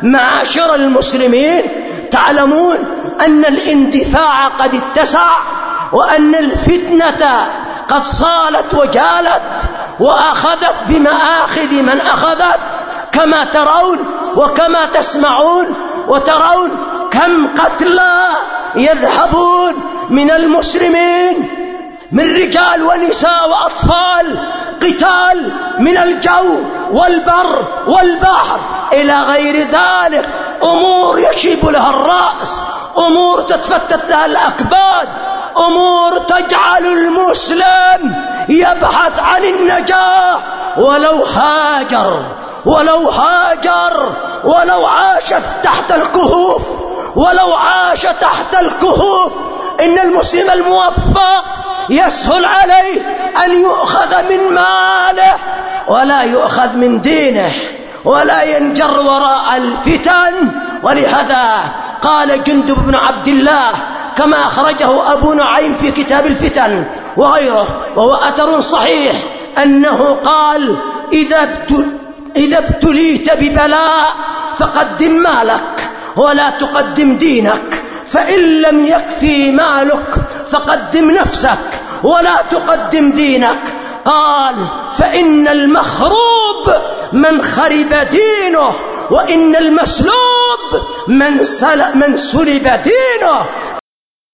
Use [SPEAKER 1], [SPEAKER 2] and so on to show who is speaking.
[SPEAKER 1] معاشر المسلمين، تعلمون أن الاندفاع قد اتسع، وأن الفتنة قد صالت وجالت وأخذت بمآخذ من أخذت، كما ترون وكما تسمعون، وترون كم قتلى يذهبون من المسلمين من رجال ونساء وأطفال، قتال من الجو والبر والبحر إلى غير ذلك، أمور يشيب لها الرأس، أمور تتفتت لها الأكباد، أمور تجعل المسلم يبحث عن النجاة ولو عاش تحت الكهوف، ولو عاش تحت الكهوف. إن المسلم الموفق يسهل عليه أن يؤخذ من ماله ولا يؤخذ من دينه، ولا ينجر وراء الفتن. ولهذا قال جندب بن عبد الله كما أخرجه أبو نعيم في كتاب الفتن وغيره، وهو أثر صحيح، أنه قال: إذا ابتليت ببلاء فقدم مالك ولا تقدم دينك، فإن لم يكفي مالك فقدم نفسك ولا تقدم دينك. قال: فإن المخروب من خرب دينه، وإن المسلوب من سلب دينه.